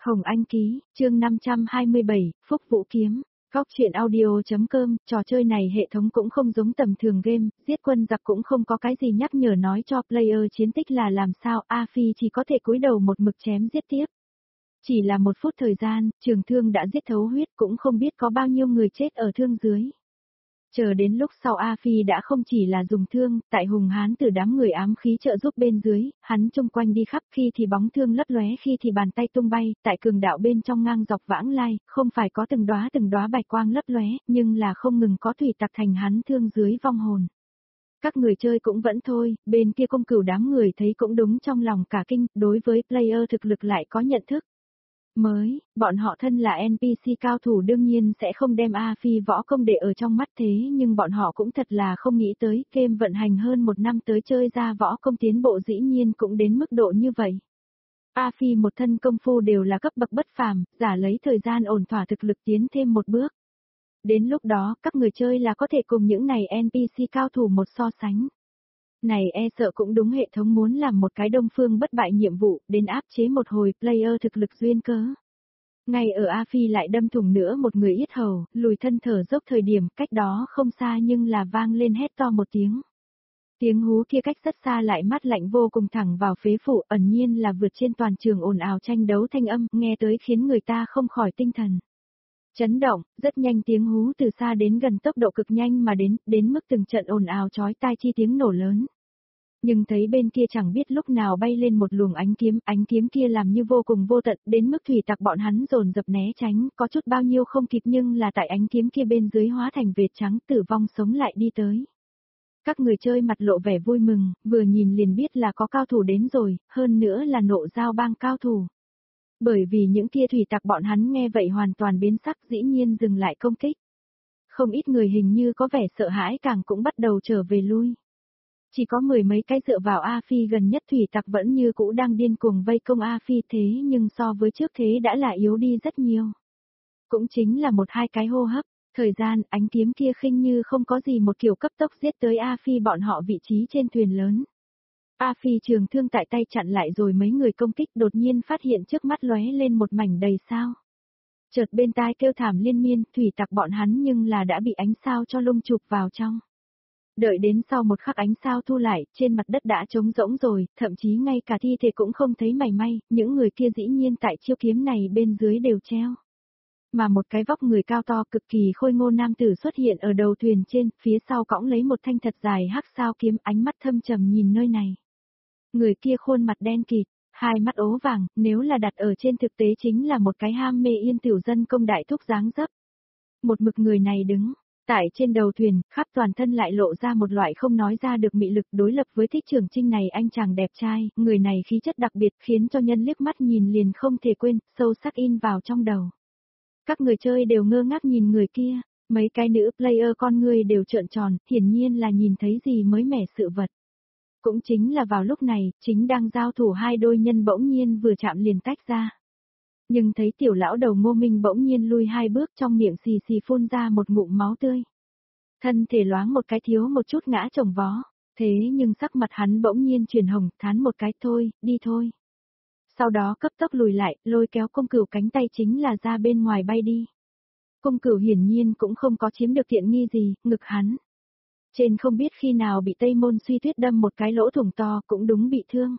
Hồng Anh ký, chương 527, Phúc Vũ Kiếm. Góc truyện audio.com, trò chơi này hệ thống cũng không giống tầm thường game, giết quân giặc cũng không có cái gì nhắc nhở nói cho player chiến tích là làm sao, A Phi chỉ có thể cúi đầu một mực chém giết tiếp. Chỉ là 1 phút thời gian, trường thương đã giết thấu huyết cũng không biết có bao nhiêu người chết ở thương dưới. Chờ đến lúc sau A Phi đã không chỉ là dùng thương, tại hùng hán từ đám người ám khí trợ giúp bên dưới, hắn chung quanh đi khắp khi thì bóng thương lấp lóe khi thì bàn tay tung bay, tại cường đạo bên trong ngang dọc vãng lai, không phải có từng đóa bạch quang lấp lóe, nhưng là không ngừng có thủy tặc thành hắn thương dưới vong hồn. Các người chơi cũng vẫn thôi, bên kia công cửu đám người thấy cũng đúng trong lòng cả kinh, đối với player thực lực lại có nhận thức. Bọn họ thân là NPC cao thủ đương nhiên sẽ không đem A Phi võ công để ở trong mắt thế nhưng bọn họ cũng thật là không nghĩ tới game vận hành hơn 1 năm tới chơi ra võ công tiến bộ dĩ nhiên cũng đến mức độ như vậy. A Phi một thân công phu đều là cấp bậc bất phàm, giả lấy thời gian ổn thỏa thực lực tiến thêm một bước. Đến lúc đó các người chơi là có thể cùng những này NPC cao thủ một so sánh. Này e sợ cũng đúng hệ thống muốn làm một cái đông phương bất bại nhiệm vụ, đến áp chế một hồi player thực lực duyên cớ. Ngay ở A Phi lại đâm thủng nữa một người yết hầu, lùi thân thở dốc thời điểm, cách đó không xa nhưng là vang lên hét to một tiếng. Tiếng hú kia cách rất xa lại mát lạnh vô cùng thẳng vào phế phủ, ẩn nhiên là vượt trên toàn trường ồn ào tranh đấu thanh âm, nghe tới khiến người ta không khỏi tinh thần. Chấn động, rất nhanh tiếng hú từ xa đến gần tốc độ cực nhanh mà đến mức từng trận ồn ào chói tai chi tiếng nổ lớn. Nhưng thấy bên kia chẳng biết lúc nào bay lên một luồng ánh kiếm kia làm như vô cùng vô tận, đến mức thủy tặc bọn hắn dồn dập né tránh, có chút bao nhiêu không kịp nhưng là tại ánh kiếm kia bên dưới hóa thành vệt trắng tử vong sống lại đi tới. Các người chơi mặt lộ vẻ vui mừng, vừa nhìn liền biết là có cao thủ đến rồi, hơn nữa là nộ giao bang cao thủ. Bởi vì những kia thủy tặc bọn hắn nghe vậy hoàn toàn biến sắc dĩ nhiên dừng lại công kích. Không ít người hình như có vẻ sợ hãi càng cũng bắt đầu trở về lui. Chỉ có 10 mấy cái dựa vào A Phi gần nhất thủy tặc vẫn như cũ đang điên cuồng vây công A Phi thế nhưng so với trước thế đã là yếu đi rất nhiều. Cũng chính là 1-2 cái hô hấp, thời gian ánh kiếm kia khinh như không có gì một kiểu cấp tốc giết tới A Phi bọn họ vị trí trên thuyền lớn. A Phi trường thương tại tay chặn lại rồi mấy người công kích đột nhiên phát hiện trước mắt lóe lên một mảnh đầy sao. Chợt bên tai kêu thảm liên miên, thủy tặc bọn hắn nhưng là đã bị ánh sao cho lung chụp vào trong. Đợi đến sau một khắc ánh sao thu lại, trên mặt đất đã trống rỗng rồi, thậm chí ngay cả thi thể cũng không thấy mảy may, những người kia dĩ nhiên tại chiêu kiếm này bên dưới đều treo. Mà một cái vóc người cao to cực kỳ khôi ngô nam tử xuất hiện ở đầu thuyền trên, phía sau cõng lấy một thanh thật dài hắc sao kiếm, ánh mắt thâm trầm nhìn nơi này. Người kia khuôn mặt đen kịt, 2 mắt ố vàng, nếu là đặt ở trên thực tế chính là một cái ham mê yên tiểu dân công đại thúc dáng dấp. Một mực người này đứng tại trên đầu thuyền, khắp toàn thân lại lộ ra một loại không nói ra được mị lực đối lập với Thích Trường Chinh này anh chàng đẹp trai, người này khí chất đặc biệt khiến cho nhân liếc mắt nhìn liền không thể quên, sâu sắc in vào trong đầu. Các người chơi đều ngơ ngác nhìn người kia, mấy cái nữ player con người đều trợn tròn, hiển nhiên là nhìn thấy gì mới mẻ sự vật. Cũng chính là vào lúc này, chính đang giao thủ 2 đôi nhân bỗng nhiên vừa chạm liền tách ra. Nhưng thấy tiểu lão đầu Ngô Minh bỗng nhiên lui 2 bước trong miệng xì xì phun ra một ngụm máu tươi. Thân thể loáng một cái thiếu một chút ngã chồng vó, thế nhưng sắc mặt hắn bỗng nhiên chuyển hồng, thán một cái thôi, đi thôi. Sau đó cấp tốc lùi lại, lôi kéo công cửu cánh tay chính là ra bên ngoài bay đi. Công cửu hiển nhiên cũng không có chiếm được tiện nghi gì, ngực hắn. Trên không biết khi nào bị Tây Môn Suy Tuyết đâm một cái lỗ thủng to cũng đúng bị thương.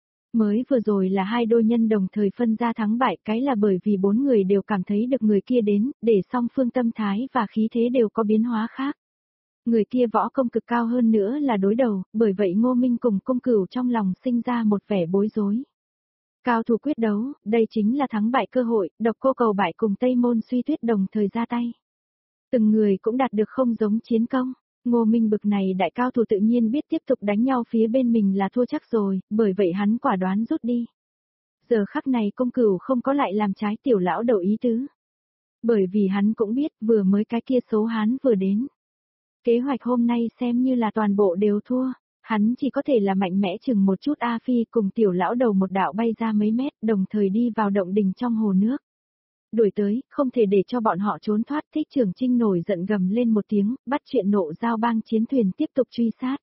Mới vừa rồi là 2 đôi nhân đồng thời phân ra thắng bại, cái là bởi vì 4 người đều cảm thấy được người kia đến, để song phương tâm thái và khí thế đều có biến hóa khác. Người kia võ công cực cao hơn nữa là đối đầu, bởi vậy Ngô Minh cùng công cửu trong lòng sinh ra một vẻ bối rối. Cao thủ quyết đấu, đây chính là thắng bại cơ hội, Độc Cô Cầu Bại cùng Tây Môn Suy Tuyết đồng thời ra tay. Từng người cũng đạt được không giống chiến công. Ngô Minh bực này đại cao thủ tự nhiên biết tiếp tục đánh nhau phía bên mình là thua chắc rồi, bởi vậy hắn quả đoán rút đi. Giờ khắc này công cửu không có lại làm trái tiểu lão đầu ý tứ. Bởi vì hắn cũng biết vừa mới cái kia số hắn vừa đến. Kế hoạch hôm nay xem như là toàn bộ đều thua, hắn chỉ có thể là mạnh mẽ chừng một chút A Phi cùng tiểu lão đầu một đạo bay ra mấy mét đồng thời đi vào động đình trong hồ nước. Đuổi tới, không thể để cho bọn họ trốn thoát. Thích Trường Chinh nổi giận gầm lên một tiếng, bắt chuyện nộ giao bang chiến thuyền tiếp tục truy sát.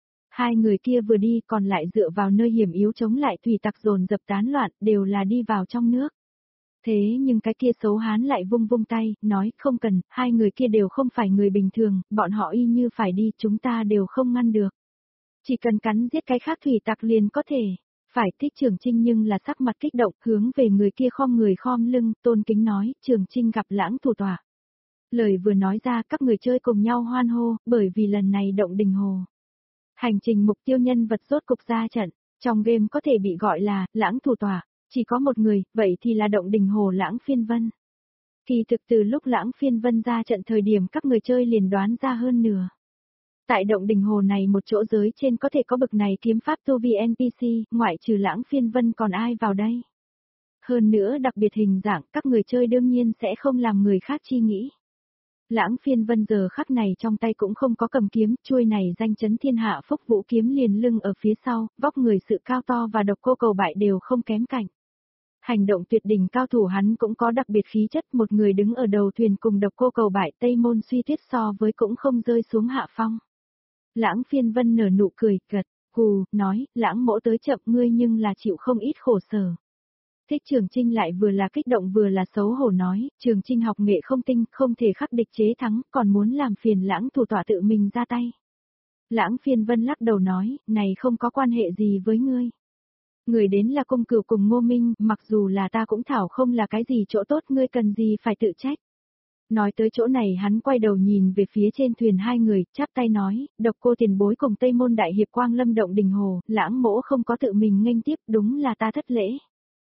2 người kia vừa đi còn lại dựa vào nơi hiểm yếu chống lại thủy tặc dồn dập tán loạn, đều là đi vào trong nước. Thế nhưng cái kia xấu hán lại vung vung tay, nói không cần, hai người kia đều không phải người bình thường, bọn họ y như phải đi, chúng ta đều không ngăn được. Chỉ cần cắn giết cái khác thủy tặc liền có thể. Phải Thích Trường Trinh nhưng là sắc mặt kích động, hướng về người kia người khom lưng, tôn kính nói, Trường Trinh gặp Lãng thủ tọa. Lời vừa nói ra các người chơi cùng nhau hoan hô, bởi vì lần này động đình hồ. Hành trình mục tiêu nhân vật rốt cục ra trận, trong game có thể bị gọi là Lãng thủ tọa, chỉ có một người, vậy thì là động đình hồ Lãng Phiên Vân. Kỳ thực từ lúc Lãng Phiên Vân ra trận thời điểm các người chơi liền đoán ra hơn nửa. Tại động đình hồ này một chỗ giới trên có thể có bực này kiếm pháp tu vi NPC, ngoại trừ Lãng Phiên Vân còn ai vào đây. Hơn nữa đặc biệt hình dạng các người chơi đương nhiên sẽ không làm người khác chi nghĩ. Lãng Phiên Vân giờ khắc này trong tay cũng không có cầm kiếm, chuôi này danh chấn thiên hạ Phúc Vũ kiếm liền lưng ở phía sau, vóc người sự cao to và độc cô cầu bại đều không kém cạnh. Hành động tuyệt đỉnh cao thủ hắn cũng có đặc biệt khí chất, một người đứng ở đầu thuyền cùng độc cô cầu bại Tây Môn Suy Tuyết so với cũng không rơi xuống hạ phong. Lãng Phiên Vân nở nụ cười, gật, gù, nói, Lãng mỗ tới chậm ngươi nhưng là chịu không ít khổ sở. Thích Trường Trinh lại vừa là kích động vừa là xấu hổ nói, Trường Trinh học nghệ không tinh, không thể khắc địch chế thắng, còn muốn làm phiền Lãng thủ tọa tự mình ra tay. Lãng Phiên Vân lắc đầu nói, này không có quan hệ gì với ngươi. Người đến là Cung Cửu cùng Ngô Minh, mặc dù là ta cũng thảo không là cái gì chỗ tốt ngươi cần gì phải tự trách. Nói tới chỗ này hắn quay đầu nhìn về phía trên thuyền hai người, chắp tay nói, độc cô tiền bối cùng Tây Môn Đại Hiệp Quang Lâm động đình hồ, Lãng mỗ không có tự mình nghênh tiếp, đúng là ta thất lễ.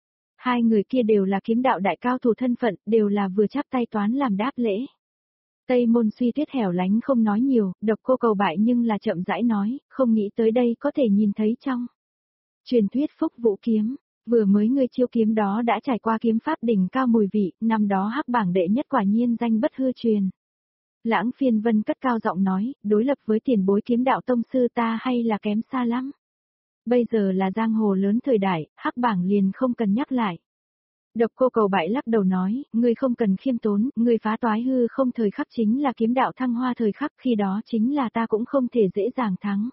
Hai người kia đều là kiếm đạo đại cao thủ thân phận, đều là vừa chắp tay toán làm đáp lễ. Tây Môn Suy Tuyết hẻo lánh không nói nhiều, độc cô cầu bại nhưng là chậm rãi nói, không nghĩ tới đây có thể nhìn thấy trong truyền thuyết Phúc Vũ kiếm, vừa mới ngươi chiêu kiếm đó đã trải qua kiếm pháp đỉnh cao mùi vị, năm đó hắc bảng đệ nhất quả nhiên danh bất hư truyền. Lãng Phiên Vân cất cao giọng nói, đối lập với tiền bối kiếm đạo tông sư ta hay là kém xa lắm. Bây giờ là giang hồ lớn thời đại, hắc bảng liền không cần nhắc lại. Độc cô cầu bại lắc đầu nói, ngươi không cần khiêm tốn, ngươi phá toái hư không thời khắc chính là kiếm đạo thăng hoa thời khắc khi đó chính là ta cũng không thể dễ dàng thắng.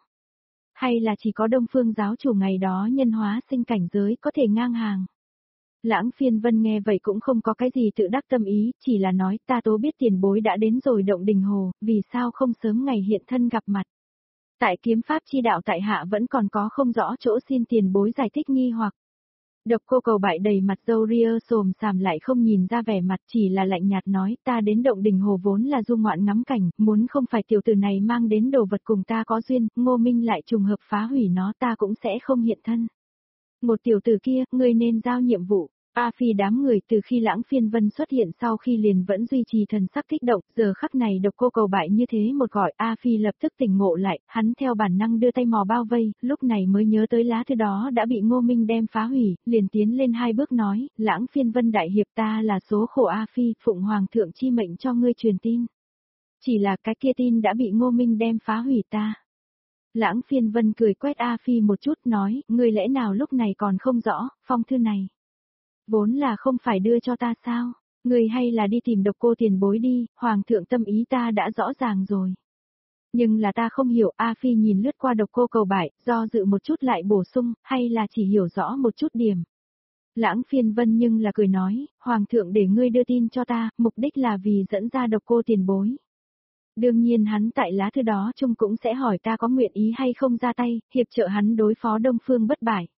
Hay là chỉ có Đông Phương giáo chủ ngày đó nhân hóa sinh cảnh giới có thể ngang hàng. Lãng Phiên Vân nghe vậy cũng không có cái gì tự đắc tâm ý, chỉ là nói ta tố biết tiền bối đã đến rồi động đình hồ, vì sao không sớm ngày hiện thân gặp mặt. Tại kiếm pháp chi đạo tại hạ vẫn còn có không rõ chỗ xin tiền bối giải thích nghi hoặc. Độc cô cầu bại đầy mặt râu ria xồm xàm lại không nhìn ra vẻ mặt chỉ là lạnh nhạt nói ta đến động đình hồ vốn là du ngoạn ngắm cảnh, muốn không phải tiểu tử này mang đến đồ vật cùng ta có duyên, Ngô Minh lại trùng hợp phá hủy nó ta cũng sẽ không hiện thân. Một tiểu tử kia, ngươi nên giao nhiệm vụ. A Phi đám người từ khi Lãng Phiên Vân xuất hiện sau khi liền vẫn duy trì thần sắc kích động, giờ khắc này độc cô cầu bại như thế một gọi A Phi lập tức tỉnh ngộ lại, hắn theo bản năng đưa tay mò bao vây, lúc này mới nhớ tới lá thư đó đã bị Ngô Minh đem phá hủy, liền tiến lên hai bước nói, Lãng Phiên Vân đại hiệp ta là số khổ A Phi, phụng hoàng thượng chi mệnh cho ngươi truyền tin. Chỉ là cái kia tin đã bị Ngô Minh đem phá hủy ta. Lãng Phiên Vân cười quét A Phi một chút nói, ngươi lẽ nào lúc này còn không rõ, phong thư này. Vốn là không phải đưa cho ta sao, ngươi hay là đi tìm độc cô tiền bối đi, hoàng thượng tâm ý ta đã rõ ràng rồi. Nhưng là ta không hiểu, A Phi nhìn lướt qua độc cô cầu bại, do dự một chút lại bổ sung, hay là chỉ hiểu rõ một chút điểm. Lãng Phiên Vân nhưng là cười nói, hoàng thượng để ngươi đưa tin cho ta, mục đích là vì dẫn ra độc cô tiền bối. Đương nhiên hắn tại lá thư đó chung cũng sẽ hỏi ta có nguyện ý hay không ra tay, hiệp trợ hắn đối phó Đông Phương bất bại.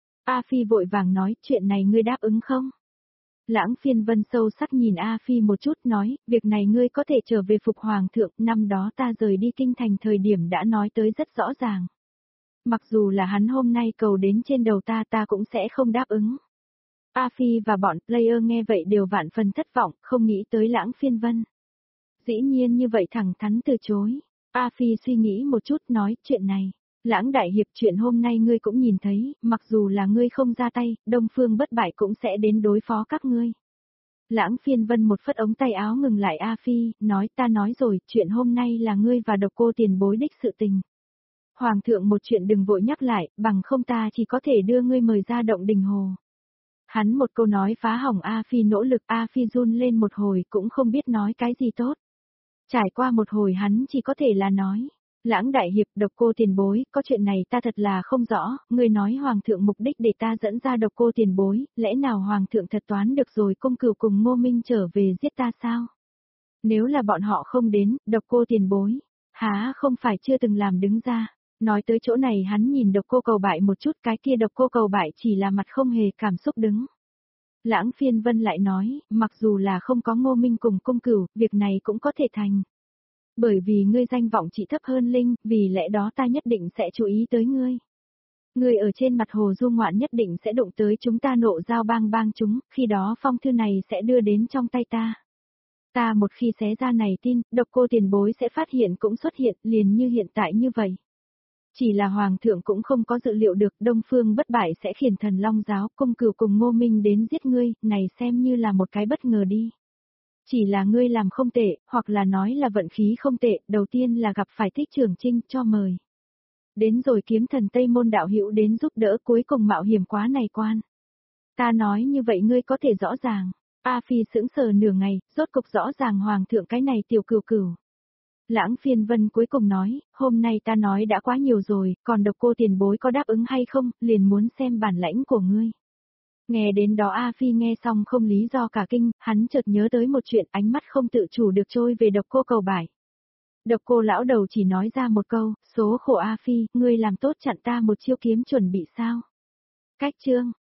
A Phi vội vàng nói, chuyện này ngươi đáp ứng không? Lãng Phiên Vân sâu sắc nhìn A Phi một chút nói, việc này ngươi có thể trở về phục hoàng thượng, năm đó ta rời đi kinh thành thời điểm đã nói tới rất rõ ràng. Mặc dù là hắn hôm nay cầu đến trên đầu ta cũng sẽ không đáp ứng. A Phi và bọn player nghe vậy đều vạn phần thất vọng, không nghĩ tới Lãng Phiên Vân. Dĩ nhiên như vậy thẳng thắn từ chối. A Phi suy nghĩ một chút nói, chuyện này. Lãng đại hiệp chuyện hôm nay ngươi cũng nhìn thấy, mặc dù là ngươi không ra tay, Đông Phương bất bại cũng sẽ đến đối phó các ngươi. Lãng Phiên Vân một phất ống tay áo ngừng lại A Phi, nói ta nói rồi, chuyện hôm nay là ngươi và độc cô tiền bối đích sự tình. Hoàng thượng một chuyện đừng vội nhắc lại, bằng không ta chỉ có thể đưa ngươi mời ra động đình hồ. Hắn một câu nói phá hỏng A Phi nỗ lực A Phi run lên một hồi cũng không biết nói cái gì tốt. Trải qua một hồi hắn chỉ có thể là nói. Lãng đại hiệp, Độc Cô tiền bối, có chuyện này ta thật là không rõ, ngươi nói hoàng thượng mục đích để ta dẫn ra Độc Cô tiền bối, lẽ nào hoàng thượng thật toán được rồi Công Cửu cùng Ngô Minh trở về giết ta sao? Nếu là bọn họ không đến, Độc Cô tiền bối, há không phải chưa từng làm đứng ra. Nói tới chỗ này hắn nhìn Độc Cô Cầu Bại một chút, cái kia Độc Cô Cầu Bại chỉ là mặt không hề cảm xúc đứng. Lãng Phiên Vân lại nói, mặc dù là không có Ngô Minh cùng Công Cửu, việc này cũng có thể thành. Bởi vì ngươi danh vọng chỉ thấp hơn Linh, vì lẽ đó ta nhất định sẽ chú ý tới ngươi. Ngươi ở trên mặt hồ du ngoạn nhất định sẽ đụng tới chúng ta nộ giao bang bang chúng, khi đó phong thư này sẽ đưa đến trong tay ta. Ta một khi xé ra này tin, Độc Cô tiền bối sẽ phát hiện cũng xuất hiện liền như hiện tại như vậy. Chỉ là Hoàng thượng cũng không có dự liệu được Đông Phương bất bại sẽ khiển Thần Long giáo Công Cửu cùng Ngô Minh đến giết ngươi, này xem như là một cái bất ngờ đi. Chỉ là ngươi làm không tệ, hoặc là nói là vận khí không tệ, đầu tiên là gặp phải Thích Trường Trinh cho mời. Đến rồi kiếm thần Tây Môn đạo hữu đến giúp đỡ cuối cùng mạo hiểm quá này quan. Ta nói như vậy ngươi có thể rõ ràng. A Phi sững sờ nửa ngày, rốt cục rõ ràng Hoàng thượng cái này tiểu cửu cửu. Lãng Phiên Vân cuối cùng nói, hôm nay ta nói đã quá nhiều rồi, còn Độc Cô tiền bối có đáp ứng hay không, liền muốn xem bản lãnh của ngươi. Nghe đến đó A Phi nghe xong không lý do cả kinh, hắn chợt nhớ tới một chuyện, ánh mắt không tự chủ được trôi về Độc Cô Cầu Bại. Độc Cô lão đầu chỉ nói ra một câu, số khổ A Phi, ngươi làm tốt chặn ta một chiêu kiếm chuẩn bị sao? Cách chương